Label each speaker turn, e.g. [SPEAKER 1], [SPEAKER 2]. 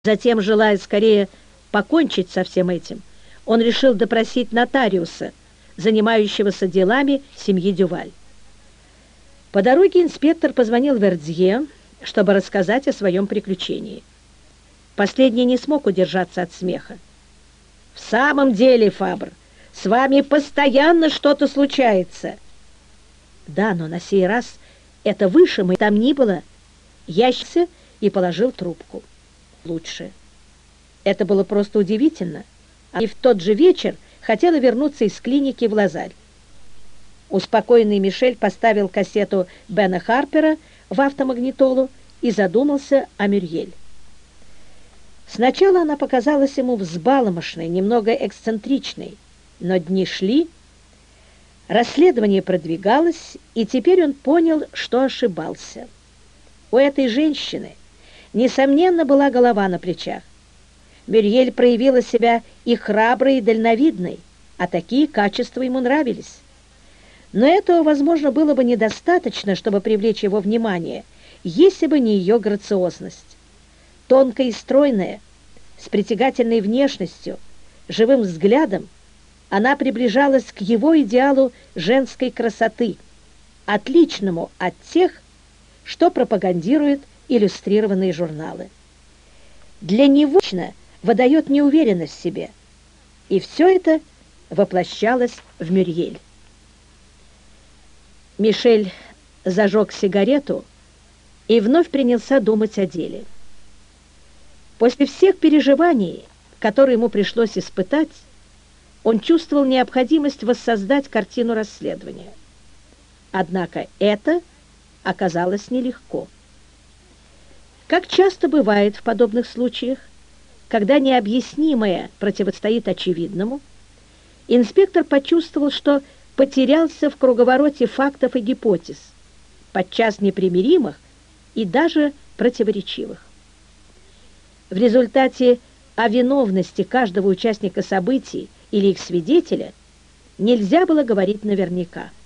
[SPEAKER 1] Затем, желая скорее покончить со всем этим, он решил допросить нотариуса, занимающегося делами семьи Дюваль. По дороге инспектор позвонил Вердье, чтобы рассказать о своем приключении. Последний не смог удержаться от смеха. «В самом деле, Фабр, с вами постоянно что-то случается». «Да, но на сей раз это выше, мы там ни было». Я щелся и положил трубку. «Лучше». Это было просто удивительно. И в тот же вечер хотела вернуться из клиники в Лазарь. Успокоенный Мишель поставил кассету Бена Харпера в автомагнитолу и задумался о Мюрьель. Сначала она показалась ему взбаломошной, немного эксцентричной, но дни шли, расследование продвигалось, и теперь он понял, что ошибался. У этой женщины, несомненно, была голова на плечах. Мюрьель проявила себя и храброй, и дальновидной, а такие качества ему нравились. Но этого, возможно, было бы недостаточно, чтобы привлечь его внимание, если бы не ее грациозность. Тонкая и стройная, с притягательной внешностью, живым взглядом, она приближалась к его идеалу женской красоты, отличному от тех, что пропагандируют иллюстрированные журналы. Для него лично выдает неуверенность в себе, и все это воплощалось в Мюрьель. Мишель зажег сигарету и вновь принялся думать о деле. После всех переживаний, которые ему пришлось испытать, он чувствовал необходимость воссоздать картину расследования. Однако это оказалось нелегко. Как часто бывает в подобных случаях, когда необъяснимое противостоит очевидному, инспектор почувствовал, что потерялся в круговороте фактов и гипотез, подчас непримиримых и даже противоречивых. В результате о виновности каждого участника событий или их свидетеля нельзя было говорить наверняка.